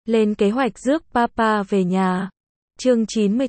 Lên kế hoạch rước Papa về nhà. Chương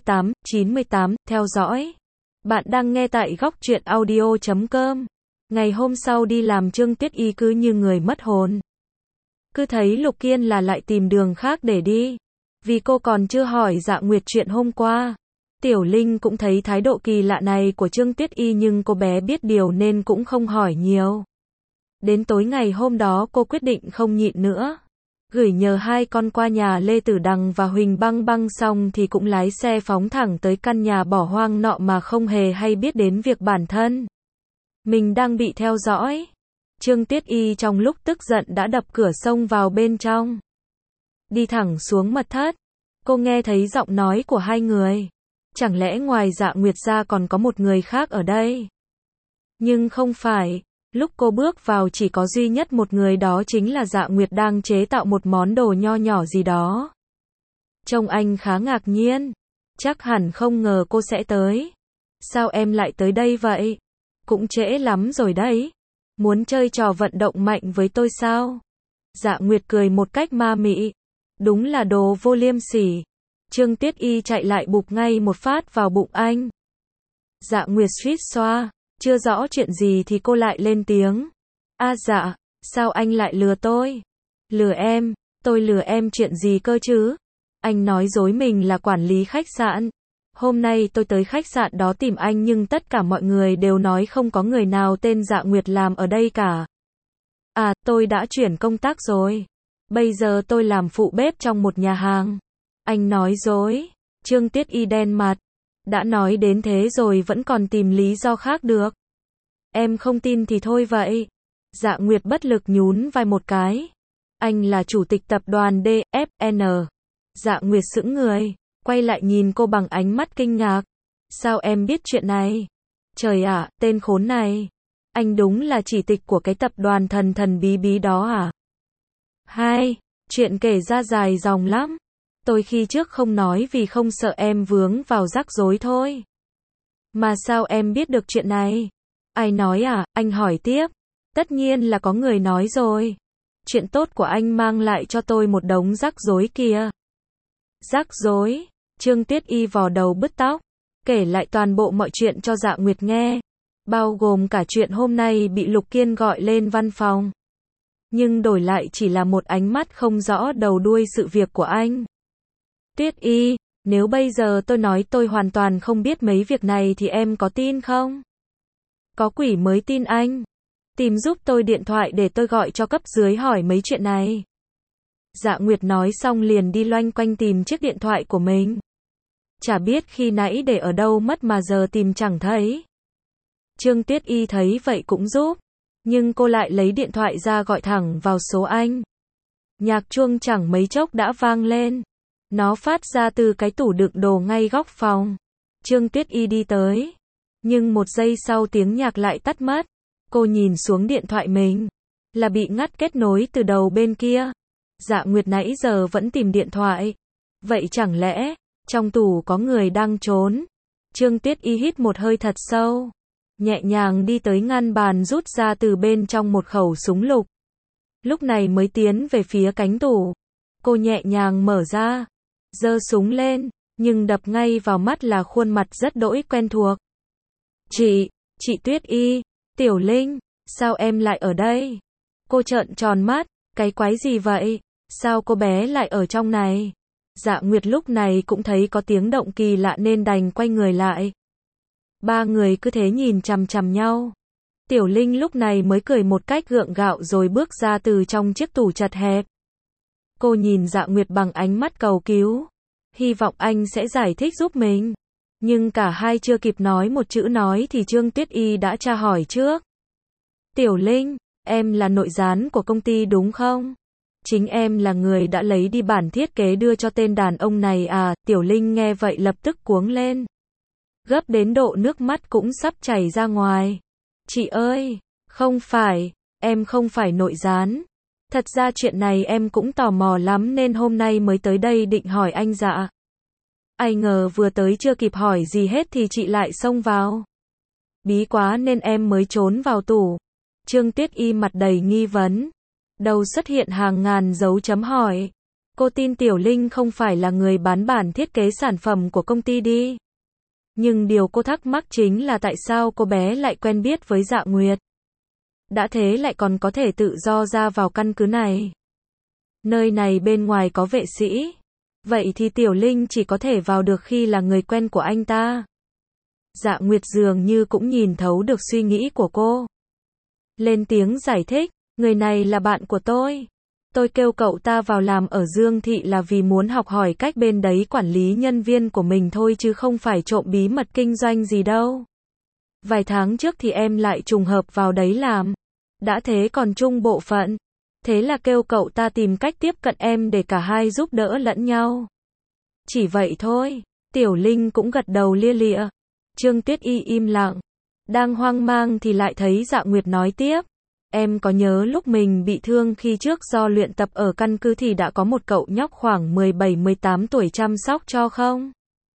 98, theo dõi. Bạn đang nghe tại góc truyện audio.com. Ngày hôm sau đi làm Trương Tuyết Y cứ như người mất hồn. Cứ thấy Lục Kiên là lại tìm đường khác để đi. Vì cô còn chưa hỏi Dạ Nguyệt chuyện hôm qua. Tiểu Linh cũng thấy thái độ kỳ lạ này của Trương Tuyết Y nhưng cô bé biết điều nên cũng không hỏi nhiều. Đến tối ngày hôm đó cô quyết định không nhịn nữa. Gửi nhờ hai con qua nhà Lê Tử Đằng và Huỳnh Băng Băng xong thì cũng lái xe phóng thẳng tới căn nhà bỏ hoang nọ mà không hề hay biết đến việc bản thân mình đang bị theo dõi. Trương Tuyết Y trong lúc tức giận đã đập cửa xông vào bên trong. Đi thẳng xuống mật thất. Cô nghe thấy giọng nói của hai người. Chẳng lẽ ngoài Dạ Nguyệt ra còn có một người khác ở đây? Nhưng không phải. Lúc cô bước vào chỉ có duy nhất một người, đó chính là Dạ Nguyệt đang chế tạo một món đồ nho nhỏ gì đó. Trông anh khá ngạc nhiên. Chắc hẳn không ngờ cô sẽ tới. Sao em lại tới đây vậy? Cũng trễ lắm rồi đấy. Muốn chơi trò vận động mạnh với tôi sao? Dạ Nguyệt cười một cách ma mị. Đúng là đồ vô liêm sỉ. Trương Tuyết Y chạy lại bụp ngay một phát vào bụng anh. Dạ Nguyệt suýt xoa. Chưa rõ chuyện gì thì cô lại lên tiếng. Dạ, sao anh lại lừa tôi? Lừa em? Tôi lừa em chuyện gì cơ chứ? Anh nói dối mình là quản lý khách sạn. Hôm nay tôi tới khách sạn đó tìm anh nhưng tất cả mọi người đều nói không có người nào tên Dạ Nguyệt làm ở đây cả. Tôi đã chuyển công tác rồi. Bây giờ tôi làm phụ bếp trong một nhà hàng. Anh nói dối. Trương Tuyết Y đen mặt. Đã nói đến thế rồi vẫn còn tìm lý do khác được. Em không tin thì thôi vậy. Dạ Nguyệt bất lực nhún vai một cái. Anh là chủ tịch tập đoàn DFN. Dạ Nguyệt sững người, quay lại nhìn cô bằng ánh mắt kinh ngạc. Sao em biết chuyện này? Trời ạ, tên khốn này. Anh đúng là chỉ tịch của cái tập đoàn thần thần bí bí đó à? Chuyện kể ra dài dòng lắm. Tôi khi trước không nói vì không sợ em vướng vào rắc rối thôi. Mà sao em biết được chuyện này? Ai nói à? Anh hỏi tiếp. Tất nhiên là có người nói rồi. Chuyện tốt của anh mang lại cho tôi một đống rắc rối kìa. Rắc rối? Trương Tuyết Y vò đầu bứt tóc, kể lại toàn bộ mọi chuyện cho Dạ Nguyệt nghe. Bao gồm cả chuyện hôm nay bị Lục Kiên gọi lên văn phòng. Nhưng đổi lại chỉ là một ánh mắt không rõ đầu đuôi sự việc của anh. Tuyết Y, nếu bây giờ tôi nói tôi hoàn toàn không biết mấy việc này thì em có tin không? Có quỷ mới tin anh. Tìm giúp tôi điện thoại để tôi gọi cho cấp dưới hỏi mấy chuyện này. Dạ Nguyệt nói xong liền đi loanh quanh tìm chiếc điện thoại của mình. Chả biết khi nãy để ở đâu mất mà giờ tìm chẳng thấy. Trương Tuyết Y thấy vậy cũng giúp. Nhưng cô lại lấy điện thoại ra gọi thẳng vào số anh. Nhạc chuông chẳng mấy chốc đã vang lên. Nó phát ra từ cái tủ đựng đồ ngay góc phòng. Trương Tuyết Y đi tới. Nhưng một giây sau tiếng nhạc lại tắt mất. Cô nhìn xuống điện thoại mình. Là bị ngắt kết nối từ đầu bên kia. Dạ Nguyệt nãy giờ vẫn tìm điện thoại. Vậy chẳng lẽ trong tủ có người đang trốn? Trương Tuyết Y hít một hơi thật sâu. Nhẹ nhàng đi tới ngăn bàn rút ra từ bên trong một khẩu súng lục. Lúc này mới tiến về phía cánh tủ. Cô nhẹ nhàng mở ra. Giơ súng lên. Nhưng đập ngay vào mắt là khuôn mặt rất đỗi quen thuộc. Chị Tuyết Y, Tiểu Linh, sao em lại ở đây? Cô trợn tròn mắt, cái quái gì vậy? Sao cô bé lại ở trong này? Dạ Nguyệt lúc này cũng thấy có tiếng động kỳ lạ nên đành quay người lại. Ba người cứ thế nhìn chằm chằm nhau. Tiểu Linh lúc này mới cười một cách gượng gạo rồi bước ra từ trong chiếc tủ chật hẹp. Cô nhìn Dạ Nguyệt bằng ánh mắt cầu cứu. Hy vọng anh sẽ giải thích giúp mình. Nhưng cả hai chưa kịp nói một chữ nói thì Trương Tuyết Y đã tra hỏi trước. Tiểu Linh, em là nội gián của công ty đúng không? Chính em là người đã lấy đi bản thiết kế đưa cho tên đàn ông này à? Tiểu Linh nghe vậy lập tức cuống lên. Gấp đến độ nước mắt cũng sắp chảy ra ngoài. Chị ơi, không phải, em không phải nội gián. Thật ra chuyện này em cũng tò mò lắm nên hôm nay mới tới đây định hỏi anh Dạ. Ai ngờ vừa tới chưa kịp hỏi gì hết thì chị lại xông vào. Bí quá nên em mới trốn vào tủ. Trương Tuyết Y mặt đầy nghi vấn. Đầu xuất hiện hàng ngàn dấu chấm hỏi. Cô tin Tiểu Linh không phải là người bán bản thiết kế sản phẩm của công ty đi. Nhưng điều cô thắc mắc chính là tại sao cô bé lại quen biết với Dạ Nguyệt. Đã thế lại còn có thể tự do ra vào căn cứ này. Nơi này bên ngoài có vệ sĩ. Vậy thì Tiểu Linh chỉ có thể vào được khi là người quen của anh ta. Dạ Nguyệt dường như cũng nhìn thấu được suy nghĩ của cô. Lên tiếng giải thích, người này là bạn của tôi. Tôi kêu cậu ta vào làm ở Dương Thị là vì muốn học hỏi cách bên đấy quản lý nhân viên của mình thôi chứ không phải trộm bí mật kinh doanh gì đâu. Vài tháng trước thì em lại trùng hợp vào đấy làm. Đã thế còn chung bộ phận. Thế là kêu cậu ta tìm cách tiếp cận em để cả hai giúp đỡ lẫn nhau. Chỉ vậy thôi. Tiểu Linh cũng gật đầu lia lịa. Trương Tuyết Y im lặng. Đang hoang mang thì lại thấy Dạ Nguyệt nói tiếp. Em có nhớ lúc mình bị thương khi trước do luyện tập ở căn cứ thì đã có một cậu nhóc khoảng 17-18 tuổi chăm sóc cho không?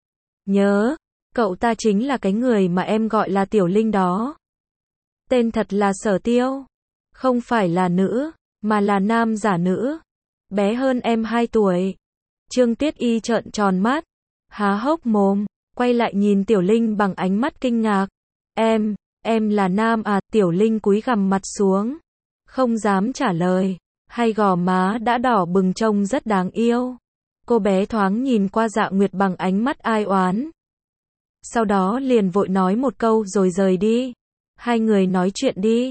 Nhớ, cậu ta chính là cái người mà em gọi là Tiểu Linh đó. Tên thật là Sở Tiêu. Không phải là nữ, mà là nam giả nữ. Bé hơn em 2 tuổi. Trương Tuyết Y trợn tròn mắt, há hốc mồm, quay lại nhìn Tiểu Linh bằng ánh mắt kinh ngạc. Em là nam à? Tiểu Linh cúi gằm mặt xuống, không dám trả lời, hai gò má đã đỏ bừng trông rất đáng yêu. Cô bé thoáng nhìn qua Dạ Nguyệt bằng ánh mắt ai oán. Sau đó liền vội nói một câu rồi rời đi. Hai người nói chuyện đi.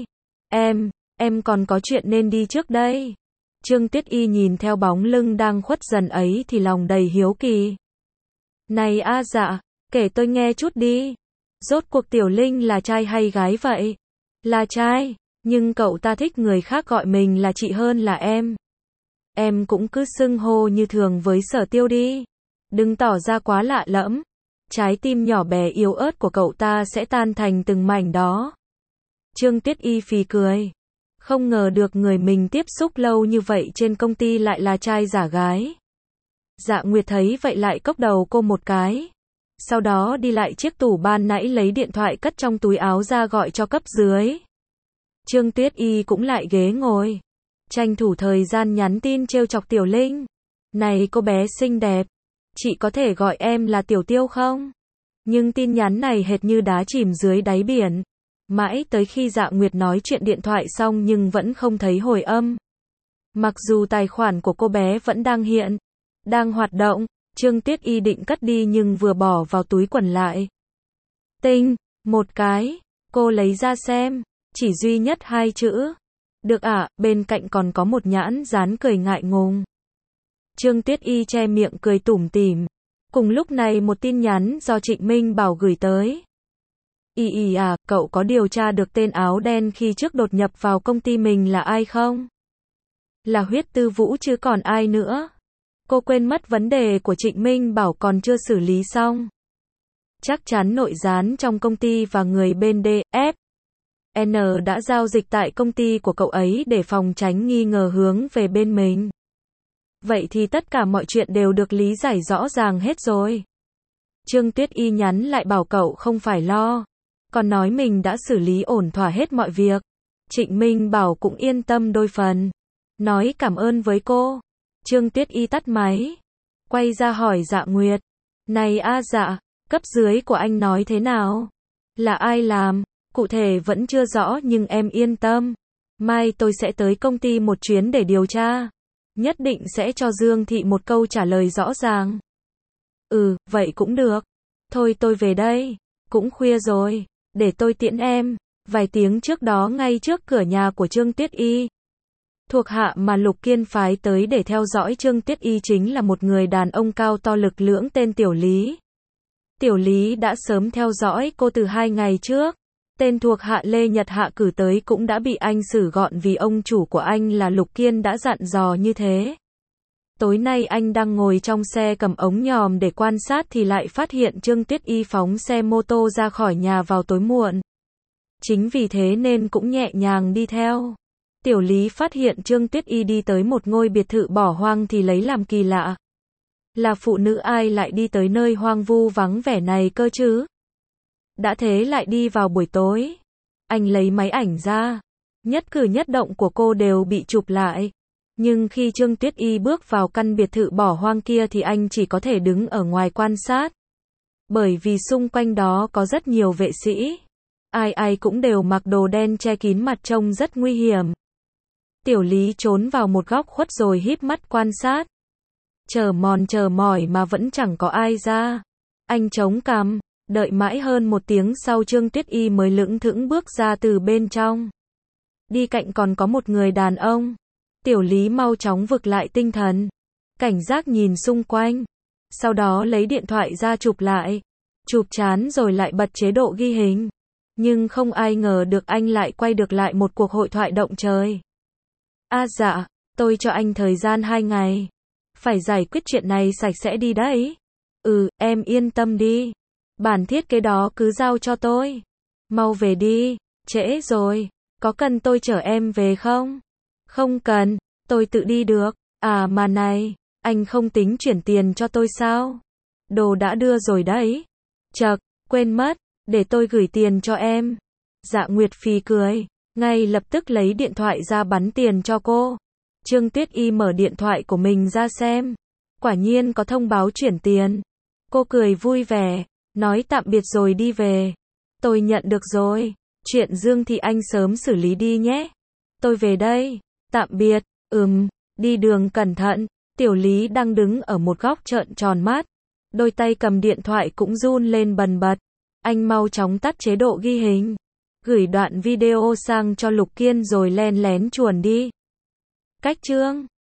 Em còn có chuyện nên đi trước đây. Trương Tuyết Y nhìn theo bóng lưng đang khuất dần ấy thì lòng đầy hiếu kỳ. Này a Dạ, kể tôi nghe chút đi. Rốt cuộc Tiểu Linh là trai hay gái vậy? Là trai, nhưng cậu ta thích người khác gọi mình là chị hơn là em. Em cũng cứ xưng hô như thường với Sở Tiêu đi. Đừng tỏ ra quá lạ lẫm. Trái tim nhỏ bé yếu ớt của cậu ta sẽ tan thành từng mảnh đó. Trương Tuyết Y phì cười. Không ngờ được người mình tiếp xúc lâu như vậy trên công ty lại là trai giả gái. Dạ Nguyệt thấy vậy lại cốc đầu cô một cái. Sau đó đi lại chiếc tủ ban nãy lấy điện thoại cất trong túi áo ra gọi cho cấp dưới. Trương Tuyết Y cũng lại ghế ngồi. Tranh thủ thời gian nhắn tin trêu chọc Tiểu Linh. Này cô bé xinh đẹp, chị có thể gọi em là Tiểu Tiêu không? Nhưng tin nhắn này hệt như đá chìm dưới đáy biển. Mãi tới khi Dạ Nguyệt nói chuyện điện thoại xong nhưng vẫn không thấy hồi âm. Mặc dù tài khoản của cô bé vẫn đang hiện, đang hoạt động, Trương Tuyết Y định cất đi nhưng vừa bỏ vào túi quần lại. Tinh, một cái, cô lấy ra xem, chỉ duy nhất 2 chữ. Được ạ, bên cạnh còn có một nhãn dán cười ngại ngùng. Trương Tuyết Y che miệng cười tủm tỉm. Cùng lúc này một tin nhắn do Trịnh Minh Bảo gửi tới. Y à, cậu có điều tra được tên áo đen khi trước đột nhập vào công ty mình là ai không? Là Huyết Tư Vũ chứ còn ai nữa? Cô quên mất vấn đề của Trịnh Minh Bảo còn chưa xử lý xong. Chắc chắn nội gián trong công ty và người bên DFN đã giao dịch tại công ty của cậu ấy để phòng tránh nghi ngờ hướng về bên mình. Vậy thì tất cả mọi chuyện đều được lý giải rõ ràng hết rồi. Trương Tuyết Y nhắn lại bảo cậu không phải lo. Còn nói mình đã xử lý ổn thỏa hết mọi việc. Trịnh Minh Bảo cũng yên tâm đôi phần. Nói cảm ơn với cô. Trương Tuyết Y tắt máy. Quay ra hỏi Dạ Nguyệt. Này a Dạ, cấp dưới của anh nói thế nào? Là ai làm? Cụ thể vẫn chưa rõ nhưng em yên tâm. Mai tôi sẽ tới công ty một chuyến để điều tra. Nhất định sẽ cho Dương Thị một câu trả lời rõ ràng. Vậy cũng được. Thôi tôi về đây. Cũng khuya rồi. Để tôi tiễn em. Vài tiếng trước đó ngay trước cửa nhà của Trương Tuyết Y. Thuộc hạ mà Lục Kiên phái tới để theo dõi Trương Tuyết Y chính là một người đàn ông cao to lực lưỡng tên Tiểu Lý. Tiểu Lý đã sớm theo dõi cô từ 2 ngày trước. Tên thuộc hạ Lê Nhật Hạ cử tới cũng đã bị anh xử gọn vì ông chủ của anh là Lục Kiên đã dặn dò như thế. Tối nay anh đang ngồi trong xe cầm ống nhòm để quan sát thì lại phát hiện Trương Tuyết Y phóng xe mô tô ra khỏi nhà vào tối muộn. Chính vì thế nên cũng nhẹ nhàng đi theo. Tiểu Lý phát hiện Trương Tuyết Y đi tới một ngôi biệt thự bỏ hoang thì lấy làm kỳ lạ. Là phụ nữ ai lại đi tới nơi hoang vu vắng vẻ này cơ chứ? Đã thế lại đi vào buổi tối. Anh lấy máy ảnh ra. Nhất cử nhất động của cô đều bị chụp lại. Nhưng khi Trương Tuyết Y bước vào căn biệt thự bỏ hoang kia thì anh chỉ có thể đứng ở ngoài quan sát. Bởi vì xung quanh đó có rất nhiều vệ sĩ. Ai ai cũng đều mặc đồ đen che kín mặt trông rất nguy hiểm. Tiểu Lý trốn vào một góc khuất rồi híp mắt quan sát. Chờ mỏi mà vẫn chẳng có ai ra. Anh chống cằm, đợi mãi hơn 1 tiếng sau Trương Tuyết Y mới lững thững bước ra từ bên trong. Đi cạnh còn có một người đàn ông. Tiểu Lý mau chóng vực lại tinh thần. Cảnh giác nhìn xung quanh. Sau đó lấy điện thoại ra chụp lại. Chụp chán rồi lại bật chế độ ghi hình. Nhưng không ai ngờ được anh lại quay được lại một cuộc hội thoại động trời. Dạ, tôi cho anh thời gian 2 ngày. Phải giải quyết chuyện này sạch sẽ đi đấy. Em yên tâm đi. Bản thiết kế đó cứ giao cho tôi. Mau về đi, trễ rồi. Có cần tôi chở em về không? Không cần, tôi tự đi được. Mà này, anh không tính chuyển tiền cho tôi sao? Đồ đã đưa rồi đấy. Chậc, quên mất, để tôi gửi tiền cho em. Dạ Nguyệt phì cười, ngay lập tức lấy điện thoại ra bắn tiền cho cô. Trương Tuyết Y mở điện thoại của mình ra xem. Quả nhiên có thông báo chuyển tiền. Cô cười vui vẻ, nói tạm biệt rồi đi về. Tôi nhận được rồi. Chuyện Dương thì anh sớm xử lý đi nhé. Tôi về đây. Tạm biệt. Đi đường cẩn thận. Tiểu Lý đang đứng ở một góc trợn tròn mắt. Đôi tay cầm điện thoại cũng run lên bần bật. Anh mau chóng tắt chế độ ghi hình. Gửi đoạn video sang cho Lục Kiên rồi len lén chuồn đi. Cách chương